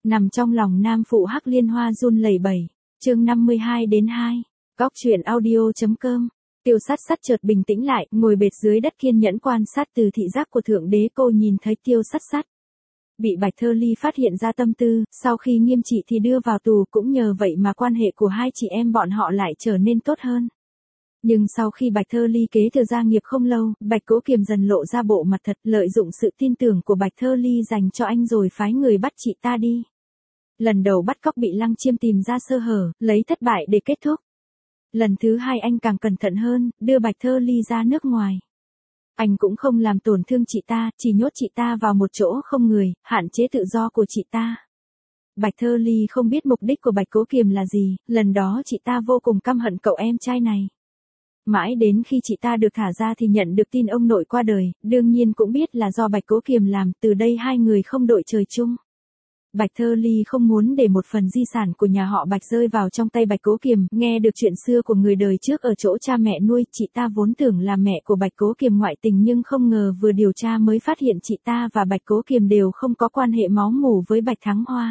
Nằm trong lòng nam phụ Hắc Liên Hoa run lẩy bẩy. Chương 52-2. Góc truyện audio.com. Tiêu Sắt Sắt chợt bình tĩnh lại, ngồi bệt dưới đất kiên nhẫn quan sát từ thị giác của thượng đế. Cô nhìn thấy Tiêu Sắt Sắt bị Bạch Thơ Ly phát hiện ra tâm tư, sau khi nghiêm trị thì đưa vào tù, cũng nhờ vậy mà quan hệ của hai chị em bọn họ lại trở nên tốt hơn. Nhưng sau khi Bạch Thơ Ly kế thừa gia nghiệp không lâu, Bạch Cố Kiềm dần lộ ra bộ mặt thật, lợi dụng sự tin tưởng của Bạch Thơ Ly dành cho anh rồi phái người bắt chị ta đi. Lần đầu bắt cóc bị Lăng Chiêm tìm ra sơ hở, lấy thất bại để kết thúc. Lần thứ hai anh càng cẩn thận hơn, đưa Bạch Thơ Ly ra nước ngoài. Anh cũng không làm tổn thương chị ta, chỉ nhốt chị ta vào một chỗ không người, hạn chế tự do của chị ta. Bạch Thơ Ly không biết mục đích của Bạch Cố Kiềm là gì, lần đó chị ta vô cùng căm hận cậu em trai này. Mãi đến khi chị ta được thả ra thì nhận được tin ông nội qua đời, đương nhiên cũng biết là do Bạch Cố Kiềm làm, từ đây hai người không đội trời chung. Bạch Thơ Ly không muốn để một phần di sản của nhà họ Bạch rơi vào trong tay Bạch Cố Kiềm, nghe được chuyện xưa của người đời trước ở chỗ cha mẹ nuôi, chị ta vốn tưởng là mẹ của Bạch Cố Kiềm ngoại tình nhưng không ngờ vừa điều tra mới phát hiện chị ta và Bạch Cố Kiềm đều không có quan hệ máu mủ với Bạch Thắng Hoa.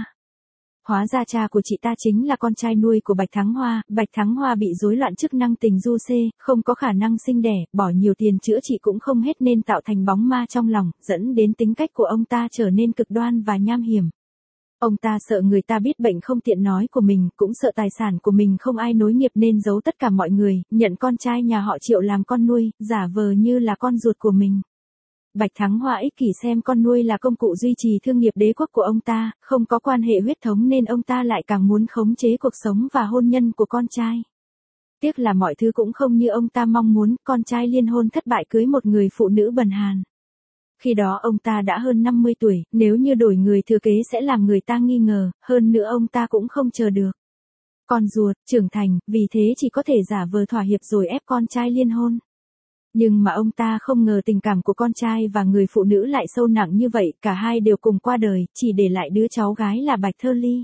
Hóa ra cha của chị ta chính là con trai nuôi của Bạch Thắng Hoa, Bạch Thắng Hoa bị rối loạn chức năng tình du xê, không có khả năng sinh đẻ, bỏ nhiều tiền chữa trị cũng không hết nên tạo thành bóng ma trong lòng, dẫn đến tính cách của ông ta trở nên cực đoan và nham hiểm. Ông ta sợ người ta biết bệnh không tiện nói của mình, cũng sợ tài sản của mình không ai nối nghiệp nên giấu tất cả mọi người, nhận con trai nhà họ Triệu làm con nuôi, giả vờ như là con ruột của mình. Bạch Thắng Hoa ích kỷ xem con nuôi là công cụ duy trì thương nghiệp đế quốc của ông ta, không có quan hệ huyết thống nên ông ta lại càng muốn khống chế cuộc sống và hôn nhân của con trai. Tiếc là mọi thứ cũng không như ông ta mong muốn, con trai liên hôn thất bại cưới một người phụ nữ bần hàn. Khi đó ông ta đã hơn 50 tuổi, nếu như đổi người thừa kế sẽ làm người ta nghi ngờ, hơn nữa ông ta cũng không chờ được con ruột trưởng thành, vì thế chỉ có thể giả vờ thỏa hiệp rồi ép con trai liên hôn. Nhưng mà ông ta không ngờ tình cảm của con trai và người phụ nữ lại sâu nặng như vậy, cả hai đều cùng qua đời, chỉ để lại đứa cháu gái là Bạch Thơ Ly.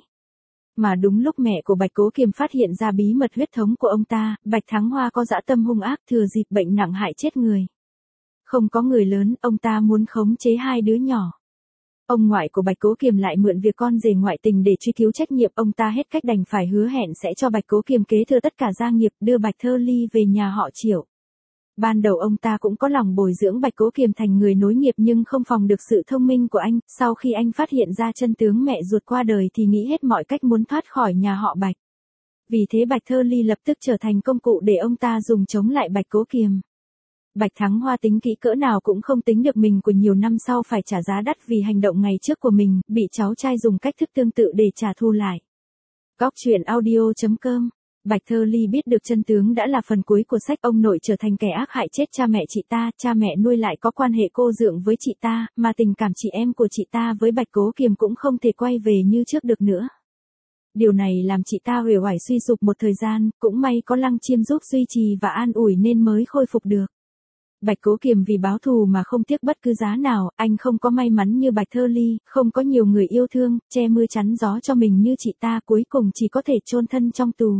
Mà đúng lúc mẹ của Bạch Cố Kiềm phát hiện ra bí mật huyết thống của ông ta, Bạch Thắng Hoa có dã tâm hung ác, thừa dịp bệnh nặng hại chết người. Không có người lớn, ông ta muốn khống chế hai đứa nhỏ. Ông ngoại của Bạch Cố Kiềm lại mượn việc con rể ngoại tình để truy cứu trách nhiệm, ông ta hết cách đành phải hứa hẹn sẽ cho Bạch Cố Kiềm kế thừa tất cả gia nghiệp, đưa Bạch Thơ Ly về nhà họ Triệu. Ban đầu ông ta cũng có lòng bồi dưỡng Bạch Cố Kiềm thành người nối nghiệp nhưng không phòng được sự thông minh của anh, sau khi anh phát hiện ra chân tướng mẹ ruột qua đời thì nghĩ hết mọi cách muốn thoát khỏi nhà họ Bạch. Vì thế Bạch Thơ Ly lập tức trở thành công cụ để ông ta dùng chống lại Bạch Cố Kiềm. Bạch Thắng Hoa tính kỹ cỡ nào cũng không tính được mình của nhiều năm sau phải trả giá đắt vì hành động ngày trước của mình, bị cháu trai dùng cách thức tương tự để trả thù lại. Góc truyện audio.com. Bạch Thơ Ly biết được chân tướng đã là phần cuối của sách, ông nội trở thành kẻ ác hại chết cha mẹ chị ta, cha mẹ nuôi lại có quan hệ cô dượng với chị ta, mà tình cảm chị em của chị ta với Bạch Cố Kiềm cũng không thể quay về như trước được nữa. Điều này làm chị ta uể oải suy sụp một thời gian, cũng may có Lăng Chiêm giúp duy trì và an ủi nên mới khôi phục được. Bạch Cố Kiềm vì báo thù mà không tiếc bất cứ giá nào, anh không có may mắn như Bạch Thơ Ly, không có nhiều người yêu thương, che mưa chắn gió cho mình như chị ta, cuối cùng chỉ có thể chôn thân trong tù.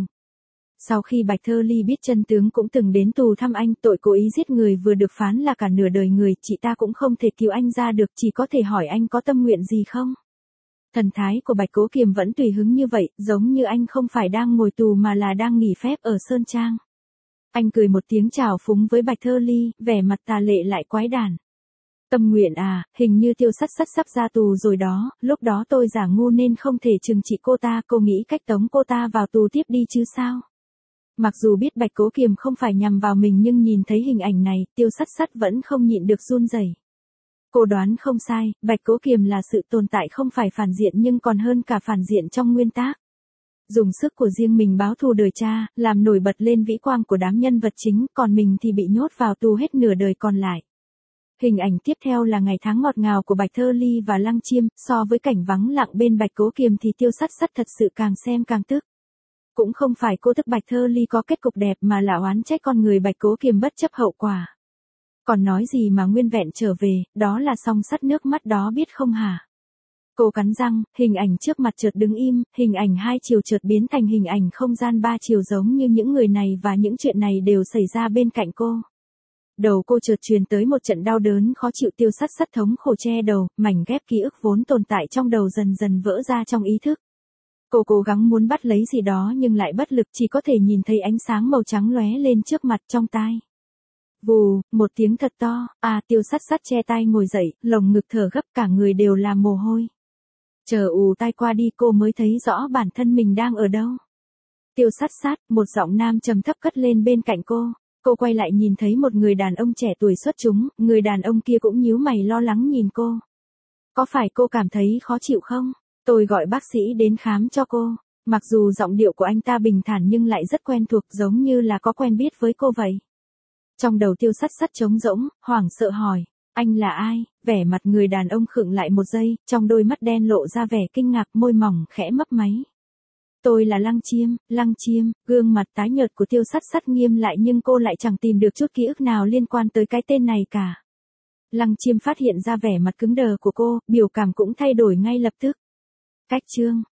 Sau khi Bạch Thơ Ly biết chân tướng cũng từng đến tù thăm anh, tội cố ý giết người vừa được phán là cả nửa đời người, chị ta cũng không thể cứu anh ra được, chỉ có thể hỏi anh có tâm nguyện gì không. Thần thái của Bạch Cố Kiềm vẫn tùy hứng như vậy, giống như anh không phải đang ngồi tù mà là đang nghỉ phép ở Sơn Trang. Anh cười một tiếng chào phúng với Bạch Thơ Ly, vẻ mặt tà lệ lại quái đản. Tâm nguyện à, hình như Tiêu Sắt Sắt sắp ra tù rồi đó, lúc đó tôi giả ngu nên không thể trừng trị cô ta, cô nghĩ cách tống cô ta vào tù tiếp đi chứ sao. Mặc dù biết Bạch Cố Kiềm không phải nhằm vào mình nhưng nhìn thấy hình ảnh này, Tiêu Sắt Sắt vẫn không nhịn được run rẩy. Cô đoán không sai, Bạch Cố Kiềm là sự tồn tại không phải phản diện nhưng còn hơn cả phản diện trong nguyên tác. Dùng sức của riêng mình báo thù đời cha, làm nổi bật lên vĩ quang của đám nhân vật chính, còn mình thì bị nhốt vào tù hết nửa đời còn lại. Hình ảnh tiếp theo là ngày tháng ngọt ngào của Bạch Thơ Ly và Lăng Chiêm, so với cảnh vắng lặng bên Bạch Cố Kiềm thì Tiêu Sắt Sắt thật sự càng xem càng tức. Cũng không phải cô tức Bạch Thơ Ly có kết cục đẹp mà là oán trách con người Bạch Cố Kiềm bất chấp hậu quả. Còn nói gì mà nguyên vẹn trở về, đó là song sắt nước mắt đó biết không hả? Cô cắn răng, hình ảnh trước mặt chợt đứng im, hình ảnh hai chiều chợt biến thành hình ảnh không gian ba chiều giống như những người này và những chuyện này đều xảy ra bên cạnh cô. Đầu cô chợt truyền tới một trận đau đớn khó chịu, Tiêu Sắt Sắt thống khổ che đầu, mảnh ghép ký ức vốn tồn tại trong đầu dần dần vỡ ra trong ý thức. Cô cố gắng muốn bắt lấy gì đó nhưng lại bất lực, chỉ có thể nhìn thấy ánh sáng màu trắng lóe lên trước mặt, trong tai. Vù, một tiếng thật to, Tiêu Sắt Sắt che tai ngồi dậy, lồng ngực thở gấp, cả người đều là mồ hôi. Chờ ù tai qua đi cô mới thấy rõ bản thân mình đang ở đâu. Tiêu Sắt Sắt, một giọng nam trầm thấp cất lên bên cạnh cô. Cô quay lại nhìn thấy một người đàn ông trẻ tuổi xuất chúng, người đàn ông kia cũng nhíu mày lo lắng nhìn cô. Có phải cô cảm thấy khó chịu không? Tôi gọi bác sĩ đến khám cho cô. Mặc dù giọng điệu của anh ta bình thản nhưng lại rất quen thuộc, giống như là có quen biết với cô vậy. Trong đầu Tiêu Sắt Sắt trống rỗng, hoảng sợ hỏi, anh là ai? Vẻ mặt người đàn ông khựng lại một giây, trong đôi mắt đen lộ ra vẻ kinh ngạc, môi mỏng khẽ mấp máy. Tôi là Lăng Chiêm, gương mặt tái nhợt của Tiêu Sắt Sắt nghiêm lại nhưng cô lại chẳng tìm được chút ký ức nào liên quan tới cái tên này cả. Lăng Chiêm phát hiện ra vẻ mặt cứng đờ của cô, biểu cảm cũng thay đổi ngay lập tức. Cách chương